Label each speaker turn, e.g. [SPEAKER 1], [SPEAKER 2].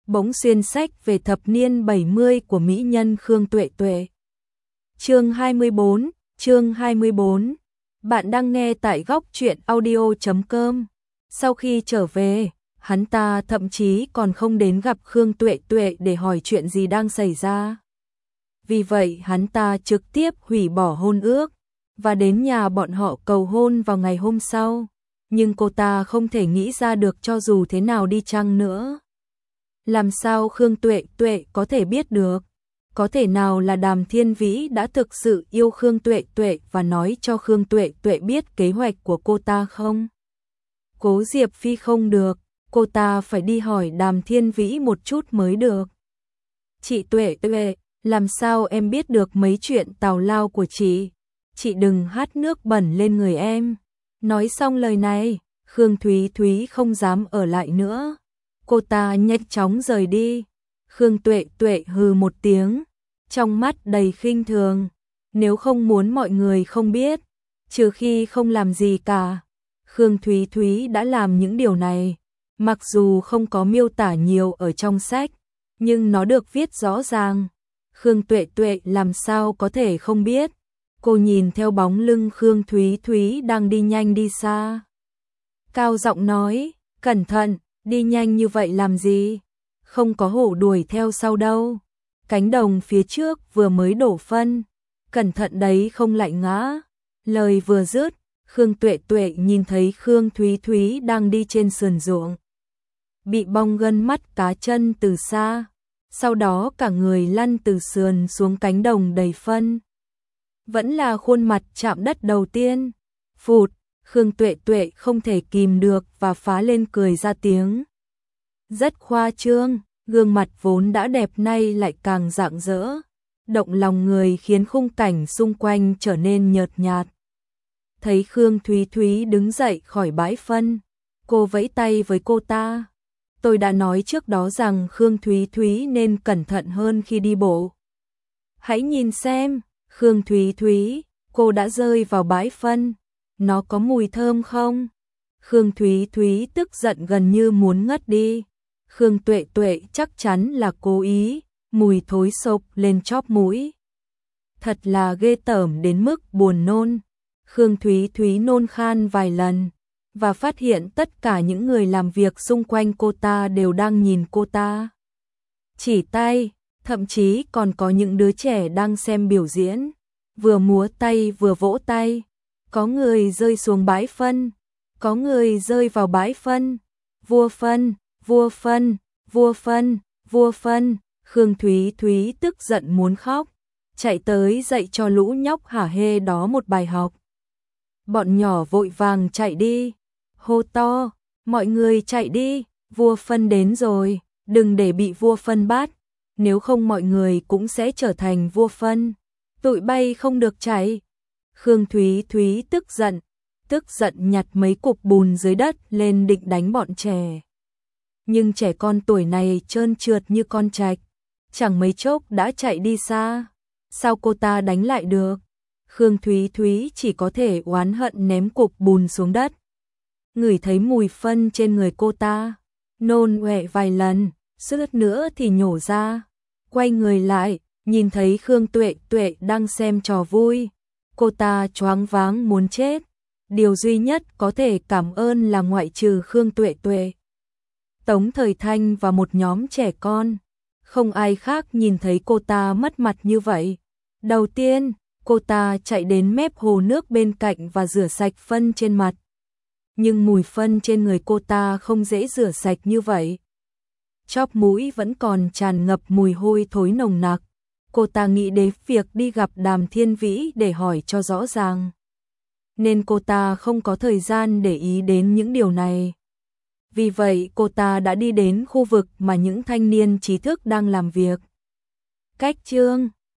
[SPEAKER 1] bỗng xuyên sách về thập niên 70 của mỹ nhân Khương Tuệ Tuệ. Chương 24. Bạn đang nghe tại góc truyện audio.com. Sau khi trở về, hắn ta thậm chí còn không đến gặp Khương Tuệ Tuệ để hỏi chuyện gì đang xảy ra. Vì vậy hắn ta trực tiếp hủy bỏ hôn ước và đến nhà bọn họ cầu hôn vào ngày hôm sau. Nhưng cô ta không thể nghĩ ra được cho dù thế nào đi chăng nữa. Làm sao Khương Tuệ Tuệ có thể biết được? Có thể nào là Đàm Thiên Vĩ đã thực sự yêu Khương Tuệ Tuệ và nói cho Khương Tuệ Tuệ biết kế hoạch của cô ta không? Cố Diệp Phi không được, cô ta phải đi hỏi Đàm Thiên Vĩ một chút mới được. Chị Tuệ Tuệ, làm sao em biết được mấy chuyện tào lao của chị? Chị đừng hát nước bẩn lên người em. Nói xong lời này, Khương Thúy Thúy không dám ở lại nữa. Cô ta nhanh chóng rời đi. Khương Tuệ Tuệ hừ một tiếng, trong mắt đầy khinh thường. Nếu không muốn mọi người không biết, trừ khi không làm gì cả. Khương Thúy Thúy đã làm những điều này. Mặc dù không có miêu tả nhiều ở trong sách, nhưng nó được viết rõ ràng. Khương Tuệ Tuệ làm sao có thể không biết. Cô nhìn theo bóng lưng Khương Thúy Thúy đang đi nhanh đi xa. Cao giọng nói, cẩn thận, đi nhanh như vậy làm gì? Không có hổ đuổi theo sau đâu. Cánh đồng phía trước vừa mới đổ phân. Cẩn thận đấy không lại ngã. Lời vừa dứt, Khương Tuệ Tuệ nhìn thấy Khương Thúy Thúy đang đi trên sườn ruộng. Bị bong gân mắt cá chân từ xa. Sau đó cả người lăn từ sườn xuống cánh đồng đầy phân. Vẫn là khuôn mặt chạm đất đầu tiên. Phụt, Khương Tuệ Tuệ không thể kìm được và phá lên cười ra tiếng. Rất khoa trương, gương mặt vốn đã đẹp nay lại càng rạng rỡ. Động lòng người khiến khung cảnh xung quanh trở nên nhợt nhạt. Thấy Khương Thúy Thúy đứng dậy khỏi bãi phân, cô vẫy tay với cô ta. Tôi đã nói trước đó rằng Khương Thúy Thúy nên cẩn thận hơn khi đi bộ. Hãy nhìn xem, Khương Thúy Thúy, cô đã rơi vào bãi phân. Nó có mùi thơm không? Khương Thúy Thúy tức giận gần như muốn ngất đi. Khương Tuệ Tuệ chắc chắn là cố ý, mùi thối sộc lên chóp mũi. Thật là ghê tởm đến mức buồn nôn. Khương Thúy Thúy nôn khan vài lần và phát hiện tất cả những người làm việc xung quanh cô ta đều đang nhìn cô ta. Chỉ tay, thậm chí còn có những đứa trẻ đang xem biểu diễn, vừa múa tay vừa vỗ tay. Có người rơi xuống bãi phân, có người rơi vào bãi phân. Vua phân, vua phân, vua phân, vua phân. Khương Thúy Thúy tức giận muốn khóc, chạy tới dạy cho lũ nhóc hả hê đó một bài học. Bọn nhỏ vội vàng chạy đi, hô to, mọi người chạy đi, vua phân đến rồi, đừng để bị vua phân bắt, nếu không mọi người cũng sẽ trở thành vua phân. Tụi bay không được chạy. Khương Thúy Thúy tức giận nhặt mấy cục bùn dưới đất lên định đánh bọn trẻ. Nhưng trẻ con tuổi này trơn trượt như con trạch, chẳng mấy chốc đã chạy đi xa. Sao cô ta đánh lại được? Khương Thúy Thúy chỉ có thể oán hận ném cục bùn xuống đất. Ngửi thấy mùi phân trên người cô ta, nôn ọe vài lần, suýt nữa thì nhổ ra. Quay người lại, nhìn thấy Khương Tuệ Tuệ đang xem trò vui. Cô ta choáng váng muốn chết. Điều duy nhất có thể cảm ơn là ngoại trừ Khương Tuệ Tuệ, Tống Thời Thanh và một nhóm trẻ con, không ai khác nhìn thấy cô ta mất mặt như vậy. Đầu tiên, cô ta chạy đến mép hồ nước bên cạnh và rửa sạch phân trên mặt. Nhưng mùi phân trên người cô ta không dễ rửa sạch như vậy. Chóp mũi vẫn còn tràn ngập mùi hôi thối nồng nặc. Cô ta nghĩ đến việc đi gặp Đàm Thiên Vĩ để hỏi cho rõ ràng. Nên cô ta không có thời gian để ý đến những điều này. Vì vậy cô ta đã đi đến khu vực mà những thanh niên trí thức đang làm việc. Cách chương